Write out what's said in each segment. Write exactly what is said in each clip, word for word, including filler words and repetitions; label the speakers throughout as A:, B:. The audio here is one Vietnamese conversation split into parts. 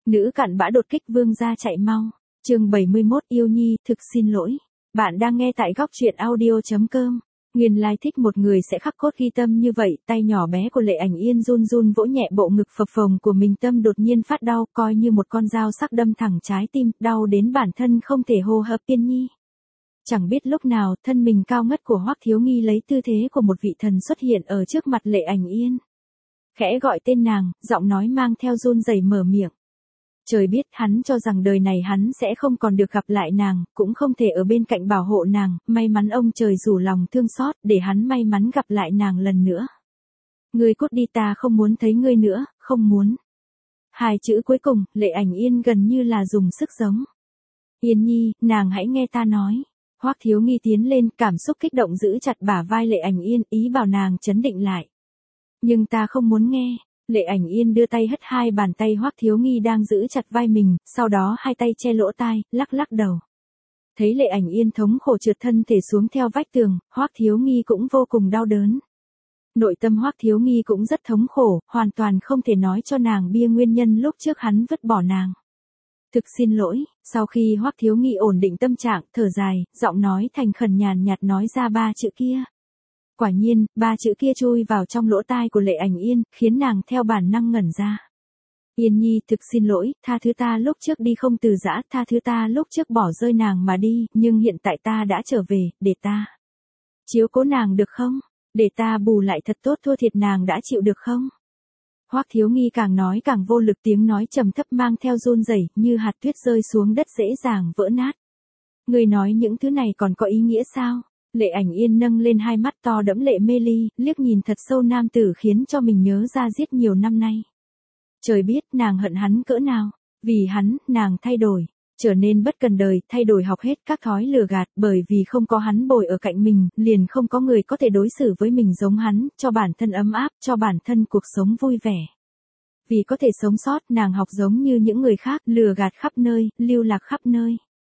A: Nữ cặn bã đột kích vương gia chạy mau. Chương bảy mươi mốt Yêu Nhi, thực xin lỗi. Bạn đang nghe tại góc truyện audio chấm com. Nguyên lai thích một người sẽ khắc cốt ghi tâm như vậy, tay nhỏ bé của Lệ Ảnh Yên run run vỗ nhẹ bộ ngực phập phồng của mình, tâm đột nhiên phát đau, coi như một con dao sắc đâm thẳng trái tim, đau đến bản thân không thể hô hấp. Yên Nhi. Chẳng biết lúc nào, thân mình cao ngất của Hoắc Thiếu Nghi lấy tư thế của một vị thần xuất hiện ở trước mặt Lệ Ảnh Yên. Khẽ gọi tên nàng, giọng nói mang theo run rẩy mở miệng. Trời biết hắn cho rằng đời này hắn sẽ không còn được gặp lại nàng, cũng không thể ở bên cạnh bảo hộ nàng, may mắn ông trời rủ lòng thương xót để hắn may mắn gặp lại nàng lần nữa. Ngươi cút đi, ta không muốn thấy ngươi nữa, không muốn. Hai chữ cuối cùng, Lệ Ảnh Yên gần như là dùng sức giống. Yên Nhi, nàng hãy nghe ta nói. Hoắc Thiếu Nghi tiến lên, cảm xúc kích động giữ chặt bả vai Lệ Ảnh Yên, ý bảo nàng trấn định lại. Nhưng ta không muốn nghe. Lệ Ảnh Yên đưa tay hất hai bàn tay Hoắc Thiếu Nghi đang giữ chặt vai mình, sau đó hai tay che lỗ tai, lắc lắc đầu. Thấy Lệ Ảnh Yên thống khổ trượt thân thể xuống theo vách tường, Hoắc Thiếu Nghi cũng vô cùng đau đớn. Nội tâm Hoắc Thiếu Nghi cũng rất thống khổ, hoàn toàn không thể nói cho nàng bia nguyên nhân lúc trước hắn vứt bỏ nàng. Thực xin lỗi. Sau khi Hoắc Thiếu Nghi ổn định tâm trạng, thở dài, giọng nói thành khẩn nhàn nhạt nói ra ba chữ kia. Quả nhiên, ba chữ kia chui vào trong lỗ tai của Lệ Ảnh Yên, khiến nàng theo bản năng ngẩn ra. Yên Nhi, thực xin lỗi, tha thứ ta lúc trước đi không từ giã, tha thứ ta lúc trước bỏ rơi nàng mà đi, nhưng hiện tại ta đã trở về, để ta chiếu cố nàng được không? Để ta bù lại thật tốt thua thiệt nàng đã chịu được không? Hoắc Thiếu Nghi càng nói càng vô lực, tiếng nói trầm thấp mang theo run rẩy, như hạt tuyết rơi xuống đất dễ dàng vỡ nát. Người nói những thứ này còn có ý nghĩa sao? Lệ Ảnh Yên nâng lên hai mắt to đẫm lệ mê ly, liếc nhìn thật sâu nam tử khiến cho mình nhớ ra giết nhiều năm nay. Trời biết nàng hận hắn cỡ nào, vì hắn, nàng thay đổi, trở nên bất cần đời, thay đổi học hết các thói lừa gạt, bởi vì không có hắn bồi ở cạnh mình, liền không có người có thể đối xử với mình giống hắn, cho bản thân ấm áp, cho bản thân cuộc sống vui vẻ. Vì có thể sống sót, nàng học giống như những người khác, lừa gạt khắp nơi, lưu lạc khắp nơi.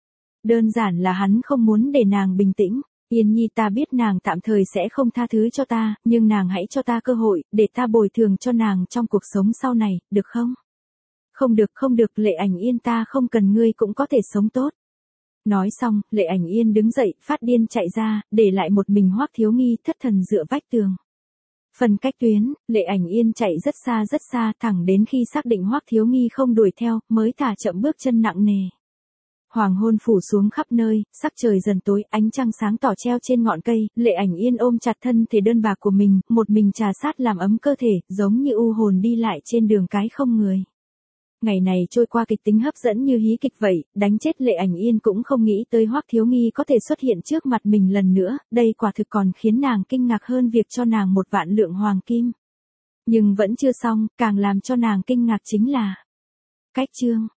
A: Đơn giản là hắn không muốn để nàng bình tĩnh. Yên Nhi, ta biết nàng tạm thời sẽ không tha thứ cho ta, nhưng nàng hãy cho ta cơ hội, để ta bồi thường cho nàng trong cuộc sống sau này, được không? Không được, không được, Lệ Ảnh Yên, ta không cần ngươi cũng có thể sống tốt. Nói xong, Lệ Ảnh Yên đứng dậy, phát điên chạy ra, để lại một mình Hoắc Thiếu Nghi thất thần dựa vách tường. Phần cách tuyến, Lệ Ảnh Yên chạy rất xa rất xa, thẳng đến khi xác định Hoắc Thiếu Nghi không đuổi theo, mới thả chậm bước chân nặng nề. Hoàng hôn phủ xuống khắp nơi, sắc trời dần tối, ánh trăng sáng tỏ treo trên ngọn cây, Lệ Ảnh Yên ôm chặt thân thể đơn bạc của mình, một mình trà sát làm ấm cơ thể, giống như u hồn đi lại trên đường cái không người. Ngày này trôi qua kịch tính hấp dẫn như hí kịch vậy, đánh chết Lệ Ảnh Yên cũng không nghĩ tới Hoắc Thiếu Nghi có thể xuất hiện trước mặt mình lần nữa, đây quả thực còn khiến nàng kinh ngạc hơn việc cho nàng một vạn lượng hoàng kim. Nhưng vẫn chưa xong, càng làm cho nàng kinh ngạc chính là cách chương.